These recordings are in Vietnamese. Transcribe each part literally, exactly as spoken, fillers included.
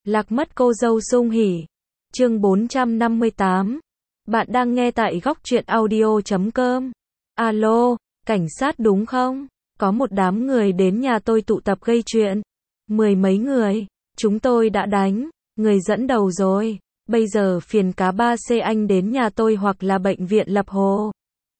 Lạc mất cô dâu sung hỉ. Chương bốn trăm năm mươi tám. Bạn đang nghe tại góc truyện audio chấm com. Alo, cảnh sát đúng không? Có một đám người đến nhà tôi tụ tập gây chuyện. Mười mấy người, chúng tôi đã đánh, người dẫn đầu rồi. Bây giờ phiền cá ba C anh đến nhà tôi hoặc là bệnh viện Lập Hồ.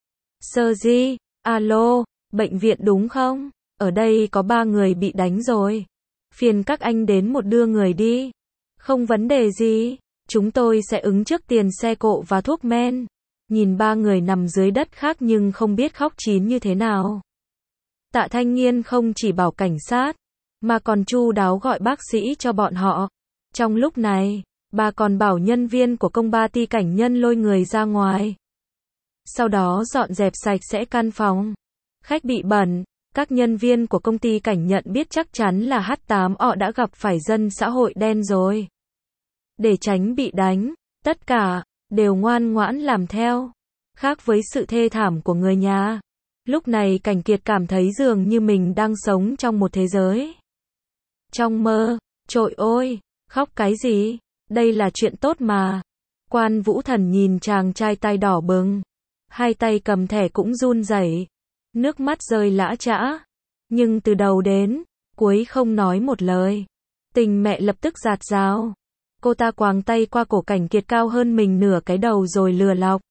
Sơ Di, alo, bệnh viện đúng không? Ở đây có ba người bị đánh rồi. Phiền các anh đến một đưa người đi. Không vấn đề gì, chúng tôi sẽ ứng trước tiền xe cộ và thuốc men. Nhìn ba người nằm dưới đất khác nhưng không biết khóc chín như thế nào. Tạ Thanh Nghiên không chỉ bảo cảnh sát, mà còn chu đáo gọi bác sĩ cho bọn họ. Trong lúc này, bà còn bảo nhân viên của công ba ty cảnh nhân lôi người ra ngoài. Sau đó dọn dẹp sạch sẽ căn phòng. Khách bị bẩn, các nhân viên của công ty cảnh nhận biết chắc chắn là H tám O đã gặp phải dân xã hội đen rồi. Để tránh bị đánh, tất cả đều ngoan ngoãn làm theo. Khác với sự thê thảm của người nhà, lúc này Cảnh Kiệt cảm thấy dường như mình đang sống trong một thế giới. Trong mơ, trội ôi, khóc cái gì? Đây là chuyện tốt mà. Quan Vũ Thần nhìn chàng trai tay đỏ bừng, hai tay cầm thẻ cũng run rẩy, nước mắt rơi lã chã, nhưng từ đầu đến cuối không nói một lời. Tình mẹ lập tức giạt rào. Cô ta quàng tay qua cổ Cảnh Kiệt cao hơn mình nửa cái đầu rồi lừa lọc.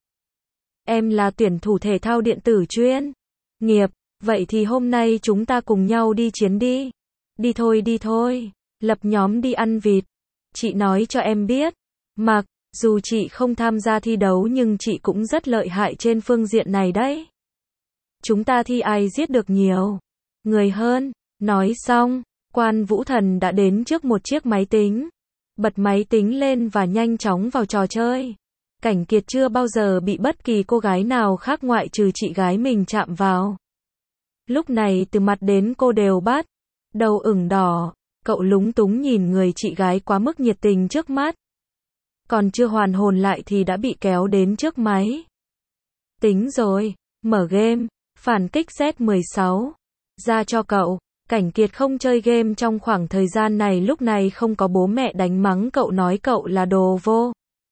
Em là tuyển thủ thể thao điện tử chuyên nghiệp, vậy thì hôm nay chúng ta cùng nhau đi chiến đi. Đi thôi đi thôi, lập nhóm đi ăn vịt. Chị nói cho em biết, mặc dù chị không tham gia thi đấu nhưng chị cũng rất lợi hại trên phương diện này đấy. Chúng ta thi ai giết được nhiều người hơn. Nói xong, Quan Vũ Thần đã đến trước một chiếc máy tính, bật máy tính lên và nhanh chóng vào trò chơi. Cảnh Kiệt chưa bao giờ bị bất kỳ cô gái nào khác ngoại trừ chị gái mình chạm vào. Lúc này từ mặt đến cô đều bắt đầu ửng đỏ. Cậu lúng túng nhìn người chị gái quá mức nhiệt tình trước mắt. Còn chưa hoàn hồn lại thì đã bị kéo đến trước máy. Tính rồi, mở game, phản kích Z mười sáu. Ra cho cậu. Cảnh Kiệt không chơi game trong khoảng thời gian này, lúc này không có bố mẹ đánh mắng cậu nói cậu là đồ vô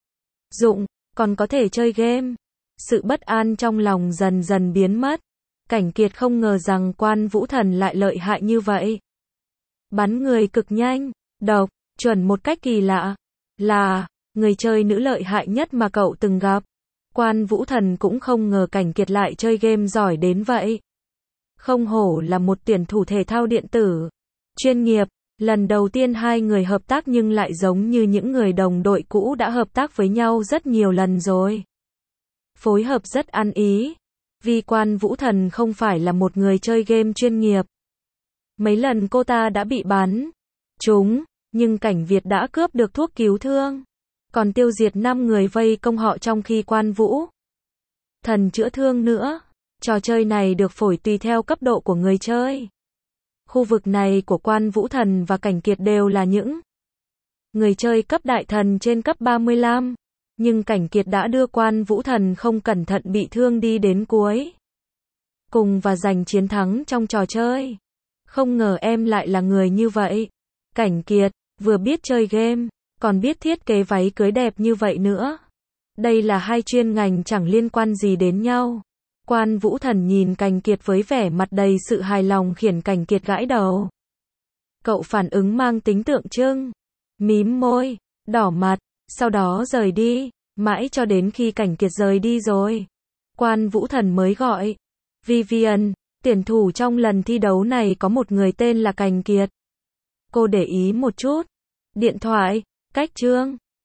dụng, còn có thể chơi game. Sự bất an trong lòng dần dần biến mất. Cảnh Kiệt không ngờ rằng Quan Vũ Thần lại lợi hại như vậy. Bắn người cực nhanh, độc, chuẩn một cách kỳ lạ. Là người chơi nữ lợi hại nhất mà cậu từng gặp. Quan Vũ Thần cũng không ngờ Cảnh Kiệt lại chơi game giỏi đến vậy. Không hổ là một tuyển thủ thể thao điện tử chuyên nghiệp. Lần đầu tiên hai người hợp tác nhưng lại giống như những người đồng đội cũ đã hợp tác với nhau rất nhiều lần rồi. Phối hợp rất ăn ý. Vì Quan Vũ Thần không phải là một người chơi game chuyên nghiệp. Mấy lần cô ta đã bị bắn trúng, nhưng Cảnh Việt đã cướp được thuốc cứu thương, còn tiêu diệt năm người vây công họ trong khi Quan Vũ Thần chữa thương nữa. Trò chơi này được phổi tùy theo cấp độ của người chơi. Khu vực này của Quan Vũ Thần và Cảnh Kiệt đều là những người chơi cấp đại thần trên cấp ba mươi lăm, nhưng Cảnh Kiệt đã đưa Quan Vũ Thần không cẩn thận bị thương đi đến cuối cùng và giành chiến thắng trong trò chơi. Không ngờ em lại là người như vậy. Cảnh Kiệt, vừa biết chơi game, còn biết thiết kế váy cưới đẹp như vậy nữa. Đây là hai chuyên ngành chẳng liên quan gì đến nhau. Quan Vũ Thần nhìn Cảnh Kiệt với vẻ mặt đầy sự hài lòng khiến Cảnh Kiệt gãi đầu. Cậu phản ứng mang tính tượng trưng, mím môi, đỏ mặt, sau đó rời đi, mãi cho đến khi Cảnh Kiệt rời đi rồi. Quan Vũ Thần mới gọi Vivian, tuyển thủ trong lần thi đấu này có một người tên là Cảnh Kiệt. Cô để ý một chút. Điện thoại, cách Trương,